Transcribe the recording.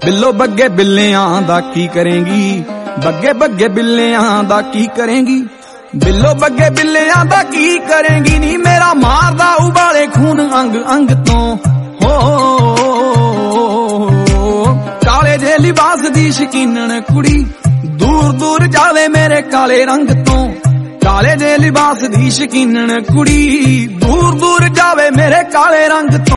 ਬਿੱਲੋ ਬੱਗੇ ਬਿੱਲਿਆਂ ਦਾ ਕੀ ਕਰੇਂਗੀ, ਬੱਗੇ ਬੱਗੇ ਬਿੱਲਿਆਂ ਦਾ ਕੀ ਕਰੇਂਗੀ, ਬਿੱਲੋ ਬੱਗੇ ਬਿੱਲਿਆਂ ਦਾ ਕੀ ਕਰੇਂਗੀ ਨੀ ਮੇਰਾ ਮਾਰਦਾ ਉਬਾਲੇ ਖੂਨ ਅੰਗ ਅੰਗ ਤੋਂ। ਹੋ ਕਾਲੇ ਜੇ ਲਿਬਾਸ ਦੀ ਸ਼ਕੀਨਣ ਕੁੜੀ ਦੂਰ ਦੂਰ ਜਾਵੇ ਮੇਰੇ ਕਾਲੇ ਰੰਗ ਤੋਂ, ਕਾਲੇ ਜੇ ਲਿਬਾਸ ਦੀ ਸ਼ਕੀਨਣ ਕੁੜੀ ਦੂਰ ਦੂਰ ਜਾਵੇ ਮੇਰੇ ਕਾਲੇ ਰੰਗ ਤੋਂ।